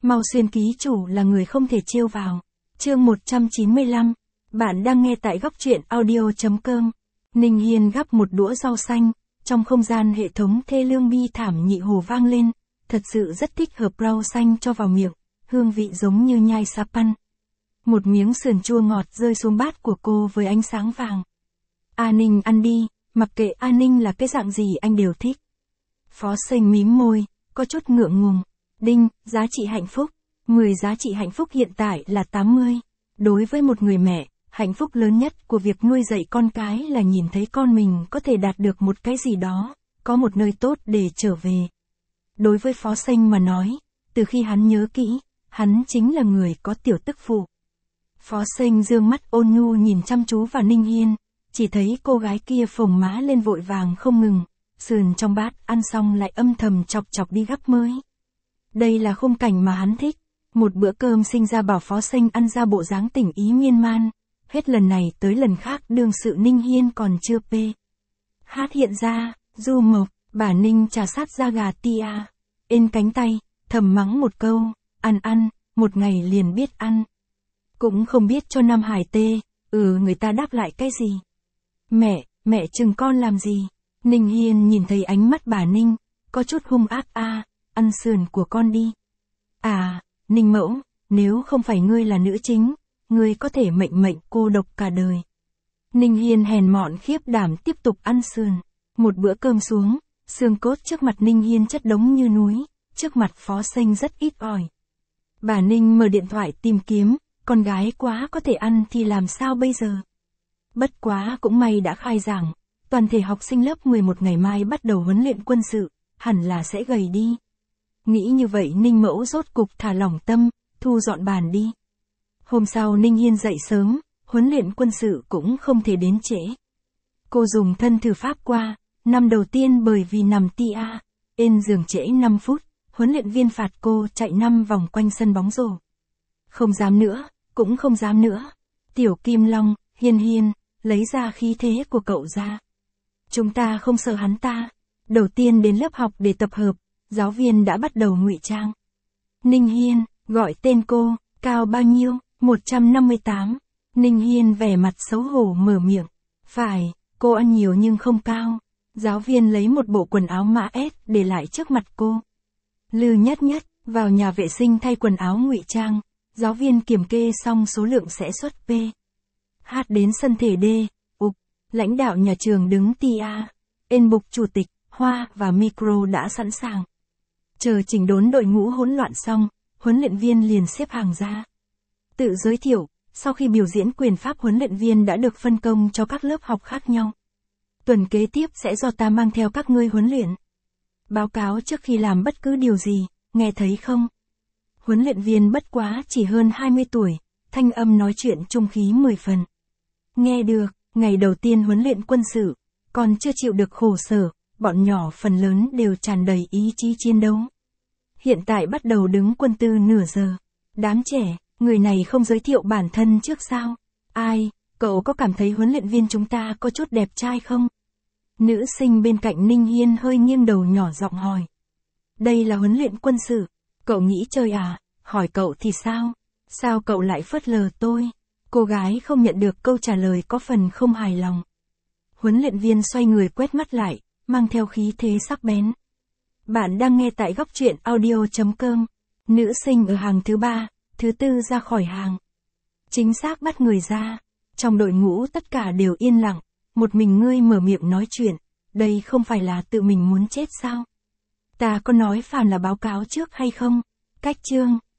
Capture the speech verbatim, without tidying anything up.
Mau xuyên ký chủ là người không thể trêu vào. Chương một trăm chín mươi lăm. Bạn đang nghe tại góc truyện audio chấm com. Ninh Hiên gắp một đũa rau xanh, trong không gian hệ thống thê lương bi thảm nhị hồ vang lên, thật sự rất thích hợp rau xanh cho vào miệng, hương vị giống như nhai sa pan. Một miếng sườn chua ngọt rơi xuống bát của cô với ánh sáng vàng. A Ninh ăn đi, mặc kệ A Ninh là cái dạng gì anh đều thích. Phó Sinh mím môi, có chút ngượng ngùng. Đinh, giá trị hạnh phúc. mười giá trị hạnh phúc hiện tại là tám mươi. Đối với một người mẹ, hạnh phúc lớn nhất của việc nuôi dạy con cái là nhìn thấy con mình có thể đạt được một cái gì đó, có một nơi tốt để trở về. Đối với Phó Sinh mà nói, từ khi hắn nhớ kỹ, hắn chính là người có tiểu tức phụ. Phó Sinh dương mắt ôn nhu nhìn chăm chú vào Ninh Hiên, chỉ thấy cô gái kia phồng má lên vội vàng không ngừng, sườn trong bát ăn xong lại âm thầm chọc chọc đi gắp mới. Đây là khung cảnh mà hắn thích, một bữa cơm sinh ra bảo Phó Sinh ăn ra bộ dáng tỉnh ý miên man, hết lần này tới lần khác đương sự Ninh Hiên còn chưa pê. Hát hiện ra, du mộc, bà Ninh trà sát da gà tia, ên cánh tay, thầm mắng một câu, ăn ăn, một ngày liền biết ăn. Cũng không biết cho Nam Hải tê, ừ người ta đáp lại cái gì. Mẹ, mẹ chừng con làm gì? Ninh Hiên nhìn thấy ánh mắt bà Ninh, có chút hung ác a, à, ăn sườn của con đi. À, Ninh mẫu, nếu không phải ngươi là nữ chính, ngươi có thể mệnh mệnh cô độc cả đời. Ninh Hiên hèn mọn khiếp đảm tiếp tục ăn sườn. Một bữa cơm xuống, xương cốt trước mặt Ninh Hiên chất đống như núi, trước mặt Phó Sinh rất ít ỏi. Bà Ninh mở điện thoại tìm kiếm, con gái quá có thể ăn thì làm sao bây giờ? Bất quá cũng may đã khai giảng, toàn thể học sinh lớp mười một ngày mai bắt đầu huấn luyện quân sự, hẳn là sẽ gầy đi. Nghĩ như vậy Ninh mẫu rốt cục thả lỏng tâm, thu dọn bàn đi. Hôm sau Ninh Hiên dậy sớm, huấn luyện quân sự cũng không thể đến trễ. Cô dùng thân thử pháp qua, năm đầu tiên bởi vì nằm tia, ên giường trễ năm phút, huấn luyện viên phạt cô chạy năm vòng quanh sân bóng rổ. Không dám nữa, cũng không dám nữa. Tiểu Kim Long, Hiên Hiên, lấy ra khí thế của cậu ra. Chúng ta không sợ hắn ta. Đầu tiên đến lớp học để tập hợp, giáo viên đã bắt đầu ngụy trang. Ninh Hiên, gọi tên cô, cao bao nhiêu? một trăm năm mươi tám. Ninh Hiên vẻ mặt xấu hổ mở miệng. Phải, cô ăn nhiều nhưng không cao. Giáo viên lấy một bộ quần áo mã S để lại trước mặt cô. Lư nhất nhất, vào nhà vệ sinh thay quần áo ngụy trang. Giáo viên kiểm kê xong số lượng sẽ xuất P. Hát đến sân thể D, ục, lãnh đạo nhà trường đứng tia, ên bục chủ tịch, hoa và micro đã sẵn sàng. Chờ chỉnh đốn đội ngũ hỗn loạn xong, huấn luyện viên liền xếp hàng ra. Tự giới thiệu, sau khi biểu diễn quyền pháp huấn luyện viên đã được phân công cho các lớp học khác nhau. Tuần kế tiếp sẽ do ta mang theo các ngươi huấn luyện. Báo cáo trước khi làm bất cứ điều gì, nghe thấy không? Huấn luyện viên bất quá chỉ hơn hai mươi tuổi, thanh âm nói chuyện trung khí mười phần. Nghe được, ngày đầu tiên huấn luyện quân sự, còn chưa chịu được khổ sở, bọn nhỏ phần lớn đều tràn đầy ý chí chiến đấu. Hiện tại bắt đầu đứng quân tư nửa giờ. Đám trẻ, người này không giới thiệu bản thân trước sao? Ai, cậu có cảm thấy huấn luyện viên chúng ta có chút đẹp trai không? Nữ sinh bên cạnh Ninh Hiên hơi nghiêng đầu nhỏ giọng hỏi. Đây là huấn luyện quân sự. Cậu nghĩ chơi à? Hỏi cậu thì sao? Sao cậu lại phớt lờ tôi? Cô gái không nhận được câu trả lời có phần không hài lòng. Huấn luyện viên xoay người quét mắt lại, mang theo khí thế sắc bén. Bạn đang nghe tại góc truyện audio chấm com. Nữ sinh ở hàng thứ ba, thứ tư ra khỏi hàng. Chính xác bắt người ra. Trong đội ngũ tất cả đều yên lặng, một mình ngươi mở miệng nói chuyện. Đây không phải là tự mình muốn chết sao? Ta có nói phàm là báo cáo trước hay không? Cách chương,